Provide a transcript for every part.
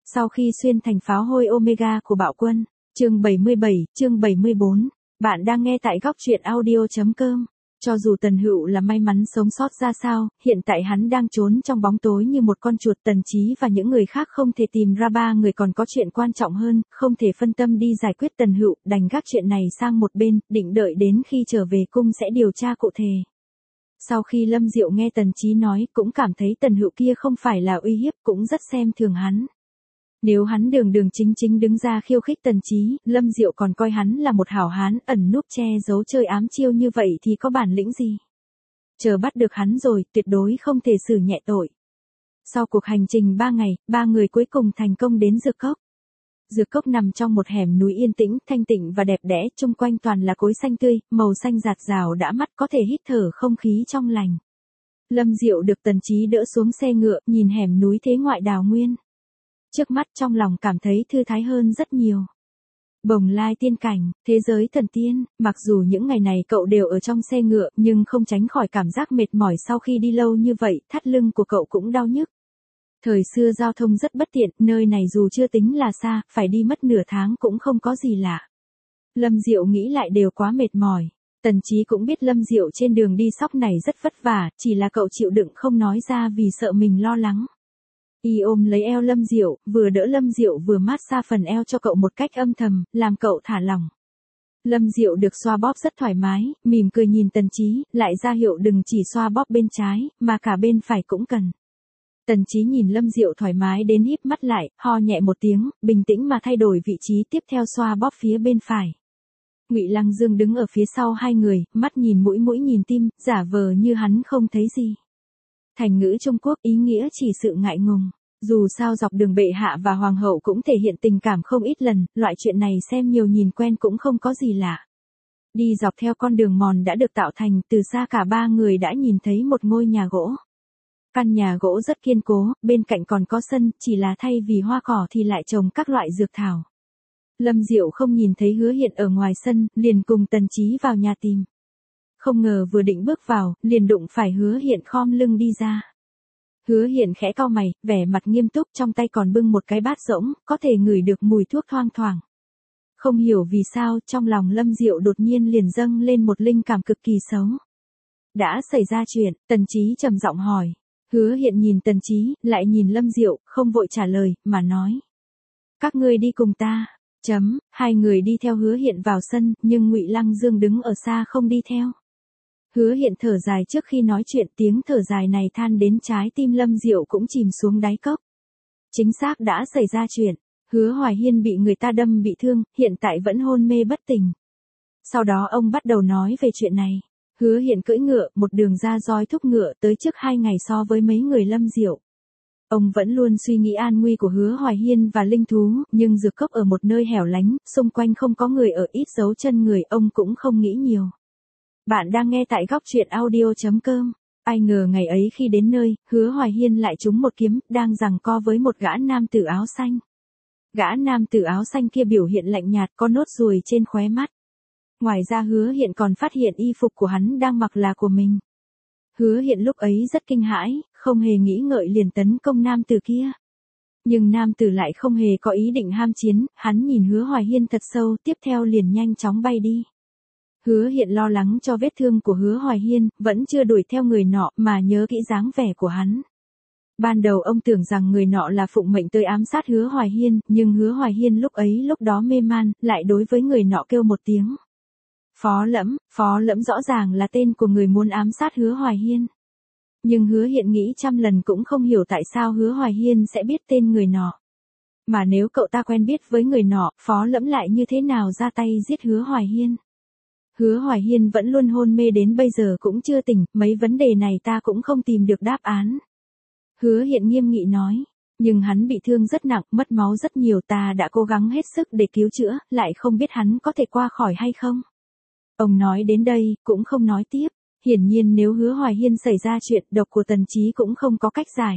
Sau khi xuyên thành pháo hôi Omega của bạo quân, chương 77, chương 74, bạn đang nghe tại góc truyện audio.com. Cho dù Tần Hựu là may mắn sống sót ra sao, hiện tại hắn đang trốn trong bóng tối như một con chuột. Tần Chí và những người khác không thể tìm ra ba người còn có chuyện quan trọng hơn, không thể phân tâm đi giải quyết Tần Hựu, đành gác chuyện này sang một bên, định đợi đến khi trở về cung sẽ điều tra cụ thể. Sau khi Lâm Diệu nghe Tần Chí nói, cũng cảm thấy Tần Hựu kia không phải là uy hiếp, cũng rất xem thường hắn. Nếu hắn đường đường chính chính đứng ra khiêu khích Tần Chí, Lâm Diệu còn coi hắn là một hảo hán ẩn núp che giấu chơi ám chiêu như vậy thì có bản lĩnh gì. Chờ bắt được hắn rồi, tuyệt đối không thể xử nhẹ tội. Sau cuộc hành trình 3 ngày, ba người cuối cùng thành công đến Dược Cốc. Dược Cốc nằm trong một hẻm núi yên tĩnh, thanh tịnh và đẹp đẽ, chung quanh toàn là cối xanh tươi, màu xanh rạt rào đã mắt, có thể hít thở không khí trong lành. Lâm Diệu được Tần Chí đỡ xuống xe ngựa, nhìn hẻm núi thế ngoại đào nguyên. Trước mắt trong lòng cảm thấy thư thái hơn rất nhiều. Bồng lai tiên cảnh, thế giới thần tiên, mặc dù những ngày này cậu đều ở trong xe ngựa, nhưng không tránh khỏi cảm giác mệt mỏi sau khi đi lâu như vậy, thắt lưng của cậu cũng đau nhức. Thời xưa giao thông rất bất tiện, nơi này dù chưa tính là xa, phải đi mất nửa tháng cũng không có gì lạ. Lâm Diệu nghĩ lại đều quá mệt mỏi. Tần Chí cũng biết Lâm Diệu trên đường đi sóc này rất vất vả, chỉ là cậu chịu đựng không nói ra vì sợ mình lo lắng. Y ôm lấy eo Lâm Diệu, vừa đỡ Lâm Diệu vừa mát xa phần eo cho cậu một cách âm thầm, làm cậu thả lỏng. Lâm Diệu được xoa bóp rất thoải mái, mỉm cười nhìn Tần Chí, lại ra hiệu đừng chỉ xoa bóp bên trái, mà cả bên phải cũng cần. Tần Chí nhìn Lâm Diệu thoải mái đến híp mắt lại, ho nhẹ một tiếng, bình tĩnh mà thay đổi vị trí tiếp theo xoa bóp phía bên phải. Ngụy Lăng Dương đứng ở phía sau hai người, mắt nhìn mũi mũi nhìn tim, giả vờ như hắn không thấy gì. Thành ngữ Trung Quốc ý nghĩa chỉ sự ngại ngùng. Dù sao dọc đường bệ hạ và hoàng hậu cũng thể hiện tình cảm không ít lần, loại chuyện này xem nhiều nhìn quen cũng không có gì lạ. Đi dọc theo con đường mòn đã được tạo thành, từ xa cả ba người đã nhìn thấy một ngôi nhà gỗ. Căn nhà gỗ rất kiên cố, bên cạnh còn có sân, chỉ là thay vì hoa cỏ thì lại trồng các loại dược thảo. Lâm Diệu không nhìn thấy Hứa Hiện ở ngoài sân, liền cùng Tần Chí vào nhà tìm. Không ngờ vừa định bước vào, liền đụng phải Hứa Hiện khom lưng đi ra. Hứa Hiện khẽ cau mày, vẻ mặt nghiêm túc, trong tay còn bưng một cái bát rỗng, có thể ngửi được mùi thuốc thoang thoảng. Không hiểu vì sao, trong lòng Lâm Diệu đột nhiên liền dâng lên một linh cảm cực kỳ xấu. Đã xảy ra chuyện, Tần Chí trầm giọng hỏi. Hứa Hiện nhìn Tần Chí, lại nhìn Lâm Diệu, không vội trả lời, mà nói. Các ngươi đi cùng ta. Hai người đi theo Hứa Hiện vào sân, nhưng Ngụy Lăng Dương đứng ở xa không đi theo. Hứa Hiện thở dài trước khi nói chuyện, tiếng thở dài này than đến trái tim Lâm Diệu cũng chìm xuống đáy cốc. Chính xác đã xảy ra chuyện, Hứa Hoài Hiên bị người ta đâm bị thương, hiện tại vẫn hôn mê bất tỉnh. Sau đó ông bắt đầu nói về chuyện này. Hứa Hiện cưỡi ngựa, một đường ra roi thúc ngựa tới trước 2 ngày so với mấy người Lâm Diệu. Ông vẫn luôn suy nghĩ an nguy của Hứa Hoài Hiên và linh thú, nhưng Dược Cốc ở một nơi hẻo lánh, xung quanh không có người ở, ít dấu chân người, ông cũng không nghĩ nhiều. Bạn đang nghe tại góc truyện audio.com. Ai ngờ ngày ấy khi đến nơi, Hứa Hoài Hiên lại trúng một kiếm, đang giằng co với một gã nam tử áo xanh. Gã nam tử áo xanh kia biểu hiện lạnh nhạt, có nốt ruồi trên khóe mắt. Ngoài ra Hứa Hiện còn phát hiện y phục của hắn đang mặc là của mình. Hứa Hiện lúc ấy rất kinh hãi, không hề nghĩ ngợi liền tấn công nam tử kia. Nhưng nam tử lại không hề có ý định ham chiến, hắn nhìn Hứa Hoài Hiên thật sâu, tiếp theo liền nhanh chóng bay đi. Hứa Hiện lo lắng cho vết thương của Hứa Hoài Hiên, vẫn chưa đuổi theo người nọ, mà nhớ kỹ dáng vẻ của hắn. Ban đầu ông tưởng rằng người nọ là phụng mệnh tới ám sát Hứa Hoài Hiên, nhưng Hứa Hoài Hiên lúc đó mê man, lại đối với người nọ kêu một tiếng. Phó Lẫm rõ ràng là tên của người muốn ám sát Hứa Hoài Hiên. Nhưng Hứa Hiện nghĩ trăm lần cũng không hiểu tại sao Hứa Hoài Hiên sẽ biết tên người nọ. Mà nếu cậu ta quen biết với người nọ, Phó Lẫm lại như thế nào ra tay giết Hứa Hoài Hiên? Hứa Hoài Hiên vẫn luôn hôn mê đến bây giờ cũng chưa tỉnh, mấy vấn đề này ta cũng không tìm được đáp án. Hứa Hiện nghiêm nghị nói, nhưng hắn bị thương rất nặng, mất máu rất nhiều, ta đã cố gắng hết sức để cứu chữa, lại không biết hắn có thể qua khỏi hay không. Ông nói đến đây, cũng không nói tiếp, hiển nhiên nếu Hứa Hoài Hiên xảy ra chuyện, độc của Tần Chí cũng không có cách giải.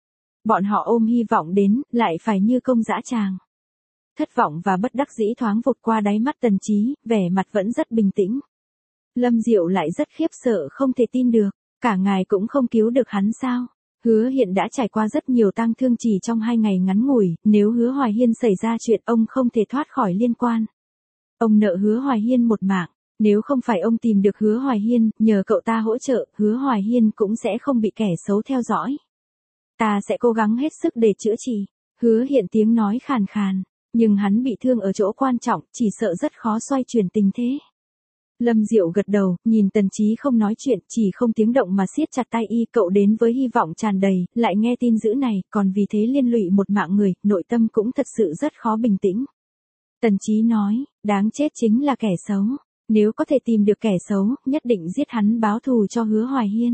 Bọn họ ôm hy vọng đến, lại phải như công dã tràng. Thất vọng và bất đắc dĩ thoáng vụt qua đáy mắt Tần Chí, vẻ mặt vẫn rất bình tĩnh. Lâm Diệu lại rất khiếp sợ không thể tin được, cả ngài cũng không cứu được hắn sao? Hứa Hiện đã trải qua rất nhiều tang thương chỉ trong 2 ngày ngắn ngủi, nếu Hứa Hoài Hiên xảy ra chuyện ông không thể thoát khỏi liên quan. Ông nợ Hứa Hoài Hiên một mạng, nếu không phải ông tìm được Hứa Hoài Hiên, nhờ cậu ta hỗ trợ, Hứa Hoài Hiên cũng sẽ không bị kẻ xấu theo dõi. Ta sẽ cố gắng hết sức để chữa trị. Hứa Hiện tiếng nói khàn khàn, nhưng hắn bị thương ở chỗ quan trọng, chỉ sợ rất khó xoay chuyển tình thế. Lâm Diệu gật đầu, nhìn Tần Chí không nói chuyện, chỉ không tiếng động mà siết chặt tay y, cậu đến với hy vọng tràn đầy, lại nghe tin dữ này, còn vì thế liên lụy một mạng người, nội tâm cũng thật sự rất khó bình tĩnh. Tần Chí nói, đáng chết chính là kẻ xấu, nếu có thể tìm được kẻ xấu, nhất định giết hắn báo thù cho Hứa Hoài Hiên.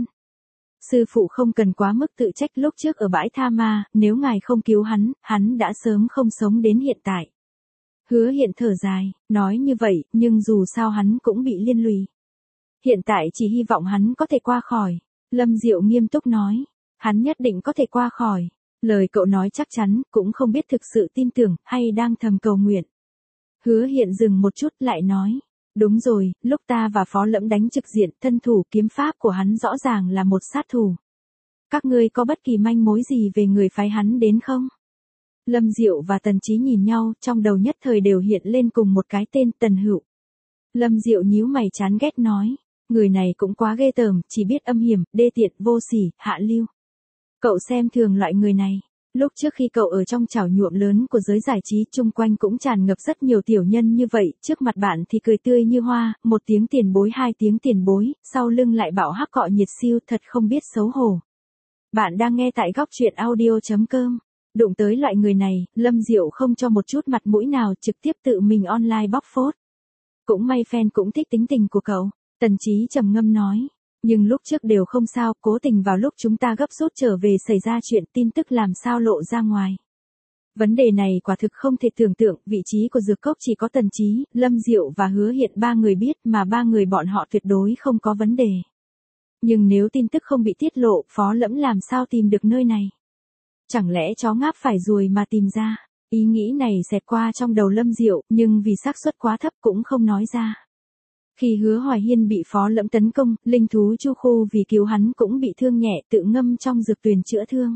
Sư phụ không cần quá mức tự trách, lúc trước ở bãi tha ma, nếu ngài không cứu hắn đã sớm không sống đến hiện tại. Hứa Hiện thở dài, nói như vậy, nhưng dù sao hắn cũng bị liên lụy. Hiện tại chỉ hy vọng hắn có thể qua khỏi. Lâm Diệu nghiêm túc nói, hắn nhất định có thể qua khỏi. Lời cậu nói chắc chắn, cũng không biết thực sự tin tưởng, hay đang thầm cầu nguyện. Hứa Hiện dừng một chút lại nói, đúng rồi, lúc ta và Phó Lẫm đánh trực diện, thân thủ kiếm pháp của hắn rõ ràng là một sát thủ. Các ngươi có bất kỳ manh mối gì về người phái hắn đến không? Lâm Diệu và Tần Chí nhìn nhau, trong đầu nhất thời đều hiện lên cùng một cái tên, Tần Hựu. Lâm Diệu nhíu mày chán ghét nói, người này cũng quá ghê tởm, chỉ biết âm hiểm, đê tiện, vô sỉ, hạ lưu. Cậu xem thường loại người này. Lúc trước khi cậu ở trong chảo nhuộm lớn của giới giải trí, chung quanh cũng tràn ngập rất nhiều tiểu nhân như vậy, trước mặt bạn thì cười tươi như hoa, 1 tiếng tiền bối 2 tiếng tiền bối, sau lưng lại bảo hắc cọ nhiệt siêu, thật không biết xấu hổ. Bạn đang nghe tại góc truyện audio.com. Đụng tới loại người này, Lâm Diệu không cho một chút mặt mũi nào, trực tiếp tự mình online bóc phốt. Cũng may fan cũng thích tính tình của cậu. Tần Chí trầm ngâm nói. Nhưng lúc trước đều không sao, cố tình vào lúc chúng ta gấp rút trở về xảy ra chuyện, tin tức làm sao lộ ra ngoài. Vấn đề này quả thực không thể tưởng tượng, vị trí của dược cốc chỉ có Tần Chí, Lâm Diệu và Hứa Hiện 3 người biết, mà 3 người bọn họ tuyệt đối không có vấn đề. Nhưng nếu tin tức không bị tiết lộ, Phó Lẫm làm sao tìm được nơi này? Chẳng lẽ chó ngáp phải ruồi mà tìm ra? Ý nghĩ này xẹt qua trong đầu Lâm Diệu, nhưng vì xác suất quá thấp cũng không nói ra. Khi Hứa Hoài Hiên bị Phó Lẫm tấn công, linh thú Chu Khu vì cứu hắn cũng bị thương nhẹ, tự ngâm trong dược tuyền chữa thương.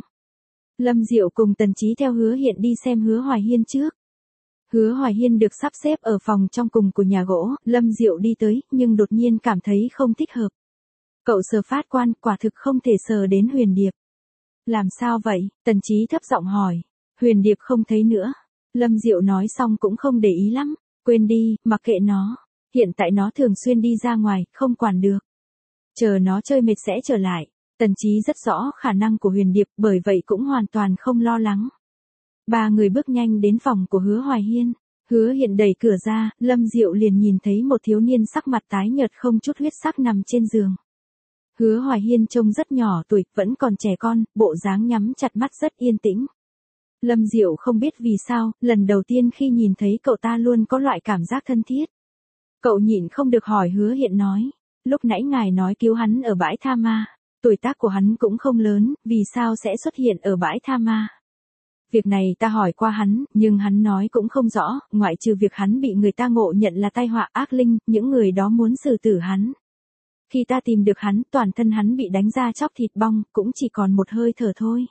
Lâm Diệu cùng Tần Chí theo Hứa Hiện đi xem Hứa Hoài Hiên trước. Hứa Hoài Hiên được sắp xếp ở phòng trong cùng của nhà gỗ, Lâm Diệu đi tới, nhưng đột nhiên cảm thấy không thích hợp. Cậu sờ phát quan, quả thực không thể sờ đến Huyền Điệp. Làm sao vậy? Tần Chí thấp giọng hỏi. Huyền Điệp không thấy nữa. Lâm Diệu nói xong cũng không để ý lắm. Quên đi, mặc kệ nó. Hiện tại nó thường xuyên đi ra ngoài, không quản được. Chờ nó chơi mệt sẽ trở lại. Tần Chí rất rõ khả năng của Huyền Điệp, bởi vậy cũng hoàn toàn không lo lắng. 3 người bước nhanh đến phòng của Hứa Hoài Hiên. Hứa Hiện đẩy cửa ra, Lâm Diệu liền nhìn thấy một thiếu niên sắc mặt tái nhợt không chút huyết sắc nằm trên giường. Hứa Hoài Hiên trông rất nhỏ tuổi, vẫn còn trẻ con, bộ dáng nhắm chặt mắt rất yên tĩnh. Lâm Diệu không biết vì sao, lần đầu tiên khi nhìn thấy cậu ta luôn có loại cảm giác thân thiết. Cậu nhịn không được hỏi Hứa Hiện nói, lúc nãy ngài nói cứu hắn ở bãi tha ma, tuổi tác của hắn cũng không lớn, vì sao sẽ xuất hiện ở bãi tha ma? Việc này ta hỏi qua hắn, nhưng hắn nói cũng không rõ, ngoại trừ việc hắn bị người ta ngộ nhận là tai họa ác linh, những người đó muốn xử tử hắn. Khi ta tìm được hắn, toàn thân hắn bị đánh ra chóc thịt bong, cũng chỉ còn một hơi thở thôi.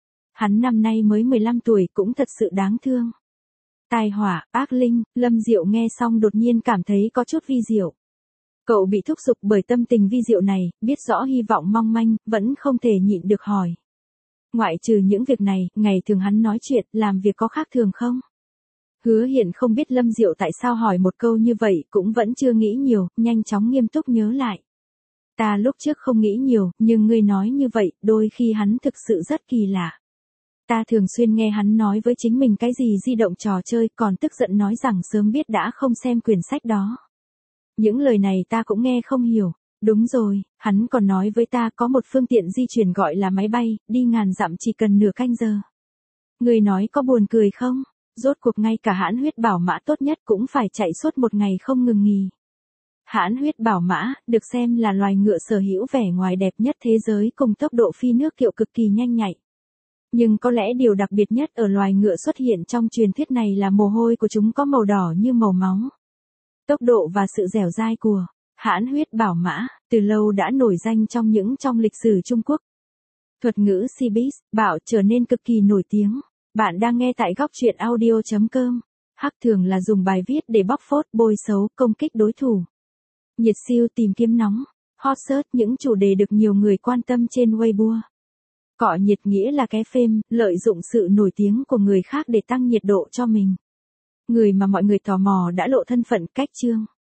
Hắn năm nay mới 15 tuổi, cũng thật sự đáng thương. Tai họa, ác linh, Lâm Diệu nghe xong đột nhiên cảm thấy có chút vi diệu. Cậu bị thúc giục bởi tâm tình vi diệu này, biết rõ hy vọng mong manh, vẫn không thể nhịn được hỏi. Ngoại trừ những việc này, ngày thường hắn nói chuyện, làm việc có khác thường không? Hứa Hiện không biết Lâm Diệu tại sao hỏi một câu như vậy, cũng vẫn chưa nghĩ nhiều, nhanh chóng nghiêm túc nhớ lại. Ta lúc trước không nghĩ nhiều, nhưng ngươi nói như vậy, đôi khi hắn thực sự rất kỳ lạ. Ta thường xuyên nghe hắn nói với chính mình cái gì di động trò chơi, còn tức giận nói rằng sớm biết đã không xem quyển sách đó. Những lời này ta cũng nghe không hiểu. Đúng rồi, hắn còn nói với ta có một phương tiện di chuyển gọi là máy bay, đi ngàn dặm chỉ cần nửa canh giờ. Người nói có buồn cười không? Rốt cuộc ngay cả hãn huyết bảo mã tốt nhất cũng phải chạy suốt một ngày không ngừng nghỉ. Hãn huyết bảo mã, được xem là loài ngựa sở hữu vẻ ngoài đẹp nhất thế giới cùng tốc độ phi nước kiệu cực kỳ nhanh nhạy. Nhưng có lẽ điều đặc biệt nhất ở loài ngựa xuất hiện trong truyền thuyết này là mồ hôi của chúng có màu đỏ như màu máu. Tốc độ và sự dẻo dai của hãn huyết bảo mã, từ lâu đã nổi danh trong lịch sử Trung Quốc. Thuật ngữ showbiz, Bảo trở nên cực kỳ nổi tiếng. Bạn đang nghe tại góc truyện audio.com. Hắc thường là dùng bài viết để bóc phốt, bôi xấu, công kích đối thủ. Nhiệt siêu tìm kiếm nóng, hot search những chủ đề được nhiều người quan tâm trên Weibo. Cọ nhiệt nghĩa là cái phêm, lợi dụng sự nổi tiếng của người khác để tăng nhiệt độ cho mình. Người mà mọi người tò mò đã lộ thân phận cách chương.